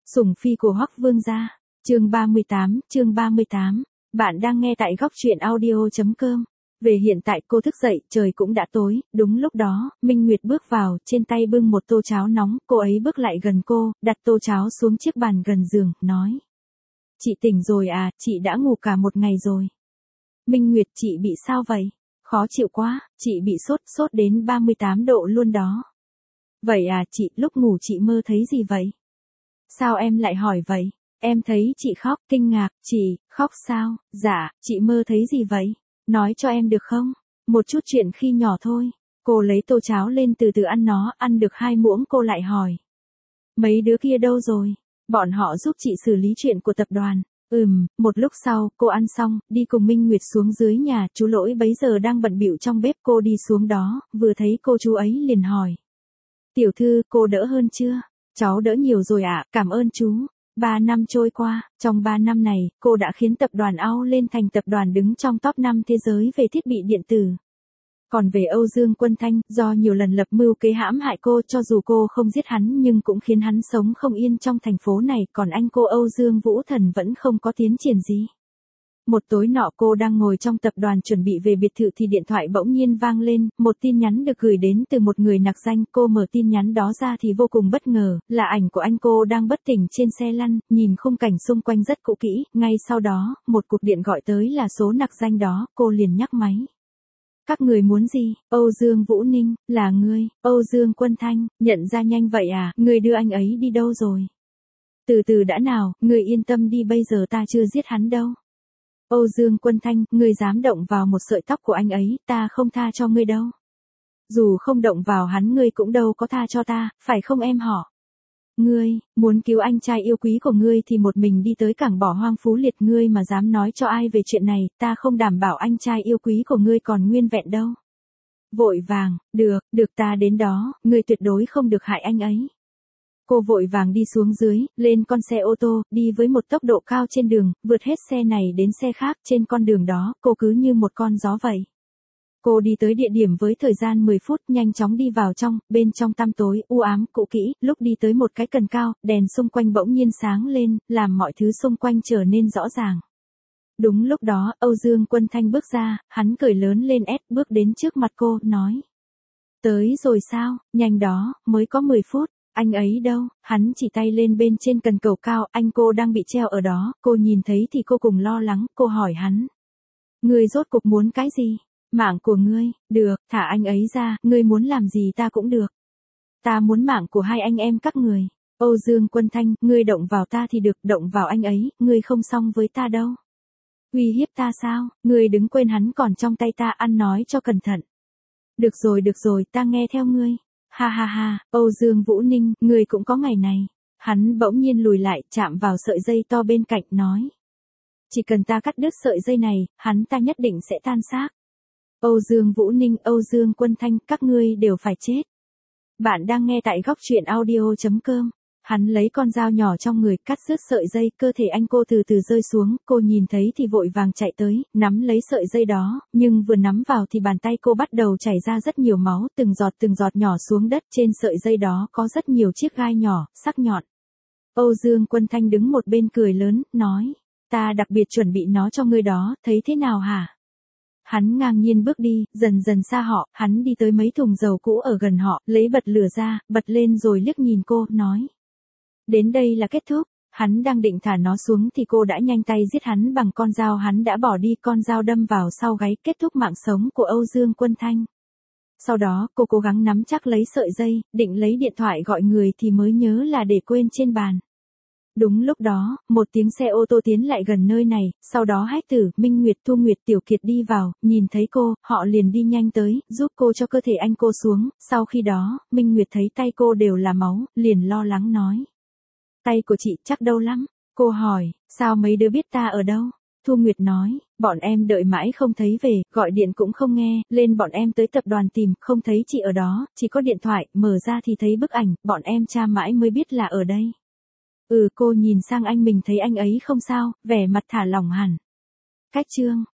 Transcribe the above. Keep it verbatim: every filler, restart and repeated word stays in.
Sủng phi của Hoắc Vương gia, chương ba mươi tám, chương ba mươi tám. Bạn đang nghe tại góc truyện audio chấm com. Về hiện tại cô thức dậy, trời cũng đã tối, đúng lúc đó, Minh Nguyệt bước vào, trên tay bưng một tô cháo nóng, cô ấy bước lại gần cô, đặt tô cháo xuống chiếc bàn gần giường, nói. Chị tỉnh rồi à, chị đã ngủ cả một ngày rồi. Minh Nguyệt, chị bị sao vậy? Khó chịu quá, chị bị sốt, sốt đến ba mươi tám độ luôn đó. Vậy à, chị, lúc ngủ chị mơ thấy gì vậy? Sao em lại hỏi vậy? Em thấy chị khóc, kinh ngạc, chị, khóc sao? Dạ, chị mơ thấy gì vậy? Nói cho em được không? Một chút chuyện khi nhỏ thôi. Cô lấy tô cháo lên từ từ ăn nó, ăn được hai muỗng cô lại hỏi. Mấy đứa kia đâu rồi? Bọn họ giúp chị xử lý chuyện của tập đoàn. Ừm, một lúc sau, cô ăn xong, đi cùng Minh Nguyệt xuống dưới nhà, chú Lỗi bấy giờ đang bận bịu trong bếp, cô đi xuống đó, vừa thấy cô chú ấy liền hỏi. Tiểu thư, cô đỡ hơn chưa? Cháu đỡ nhiều rồi ạ, à, cảm ơn chú. Ba năm trôi qua, trong ba năm này, cô đã khiến tập đoàn a o lên thành tập đoàn đứng trong top năm thế giới về thiết bị điện tử. Còn về Âu Dương Quân Thanh, do nhiều lần lập mưu kế hãm hại cô, cho dù cô không giết hắn nhưng cũng khiến hắn sống không yên trong thành phố này, còn anh cô Âu Dương Vũ Thần vẫn không có tiến triển gì. Một tối nọ cô đang ngồi trong tập đoàn chuẩn bị về biệt thự thì điện thoại bỗng nhiên vang lên, một tin nhắn được gửi đến từ một người nặc danh, cô mở tin nhắn đó ra thì vô cùng bất ngờ, là ảnh của anh cô đang bất tỉnh trên xe lăn, nhìn khung cảnh xung quanh rất cũ kỹ, ngay sau đó, một cuộc điện gọi tới là số nặc danh đó, cô liền nhắc máy. Các người muốn gì? Âu Dương Vũ Ninh, là ngươi, Âu Dương Quân Thanh, nhận ra nhanh vậy à, ngươi đưa anh ấy đi đâu rồi? Từ từ đã nào, ngươi yên tâm đi, bây giờ ta chưa giết hắn đâu. Âu Dương Quân Thanh, ngươi dám động vào một sợi tóc của anh ấy, ta không tha cho ngươi đâu. Dù không động vào hắn ngươi cũng đâu có tha cho ta, phải không em họ? Ngươi, muốn cứu anh trai yêu quý của ngươi thì một mình đi tới cảng bỏ hoang Phú Liệt, ngươi mà dám nói cho ai về chuyện này, ta không đảm bảo anh trai yêu quý của ngươi còn nguyên vẹn đâu. Vội vàng, được, được ta đến đó, ngươi tuyệt đối không được hại anh ấy. Cô vội vàng đi xuống dưới, lên con xe ô tô, đi với một tốc độ cao trên đường, vượt hết xe này đến xe khác, trên con đường đó, cô cứ như một con gió vậy. Cô đi tới địa điểm với thời gian mười phút, nhanh chóng đi vào trong, bên trong tăm tối, u ám, cũ kỹ, lúc đi tới một cái cần cao, đèn xung quanh bỗng nhiên sáng lên, làm mọi thứ xung quanh trở nên rõ ràng. Đúng lúc đó, Âu Dương Quân Thanh bước ra, hắn cười lớn lên ép, bước đến trước mặt cô, nói. Tới rồi sao, nhanh đó, mới có mười phút. Anh ấy đâu? Hắn chỉ tay lên bên trên cần cầu cao, anh cô đang bị treo ở đó, cô nhìn thấy thì cô cùng lo lắng, cô hỏi hắn. Ngươi rốt cuộc muốn cái gì? Mạng của ngươi, được, thả anh ấy ra, ngươi muốn làm gì ta cũng được. Ta muốn mạng của hai anh em các người. Âu Dương Quân Thanh, ngươi động vào ta thì được, động vào anh ấy, ngươi không xong với ta đâu. Uy hiếp ta sao? Ngươi đừng quên hắn còn trong tay ta, ăn nói cho cẩn thận. Được rồi được rồi, ta nghe theo ngươi. Ha ha ha, Âu Dương Vũ Ninh, người cũng có ngày này. Hắn bỗng nhiên lùi lại, chạm vào sợi dây to bên cạnh, nói. Chỉ cần ta cắt đứt sợi dây này, hắn ta nhất định sẽ tan xác. Âu Dương Vũ Ninh, Âu Dương Quân Thanh, các ngươi đều phải chết. Bạn đang nghe tại góc truyện audio chấm com. Hắn lấy con dao nhỏ trong người, cắt đứt sợi dây, cơ thể anh cô từ từ rơi xuống, cô nhìn thấy thì vội vàng chạy tới, nắm lấy sợi dây đó, nhưng vừa nắm vào thì bàn tay cô bắt đầu chảy ra rất nhiều máu, từng giọt từng giọt nhỏ xuống đất, trên sợi dây đó có rất nhiều chiếc gai nhỏ, sắc nhọn. Âu Dương Quân Thanh đứng một bên cười lớn, nói, ta đặc biệt chuẩn bị nó cho ngươi đó, thấy thế nào hả? Hắn ngang nhiên bước đi, dần dần xa họ, hắn đi tới mấy thùng dầu cũ ở gần họ, lấy bật lửa ra, bật lên rồi liếc nhìn cô, nói. Đến đây là kết thúc, hắn đang định thả nó xuống thì cô đã nhanh tay giết hắn bằng con dao, hắn đã bỏ đi, con dao đâm vào sau gáy, kết thúc mạng sống của Âu Dương Quân Thanh. Sau đó, cô cố gắng nắm chắc lấy sợi dây, định lấy điện thoại gọi người thì mới nhớ là để quên trên bàn. Đúng lúc đó, một tiếng xe ô tô tiến lại gần nơi này, sau đó Hách Tử, Minh Nguyệt, Thu Nguyệt, Tiểu Kiệt đi vào, nhìn thấy cô, họ liền đi nhanh tới, giúp cô cho cơ thể anh cô xuống, sau khi đó, Minh Nguyệt thấy tay cô đều là máu, liền lo lắng nói. Tay của chị chắc đau lắm. Cô hỏi, sao mấy đứa biết ta ở đâu? Thu Nguyệt nói, bọn em đợi mãi không thấy về, gọi điện cũng không nghe, lên bọn em tới tập đoàn tìm, không thấy chị ở đó, chỉ có điện thoại, mở ra thì thấy bức ảnh, bọn em tra mãi mới biết là ở đây. Ừ, cô nhìn sang anh mình thấy anh ấy không sao, vẻ mặt thả lỏng hẳn. Cách chương.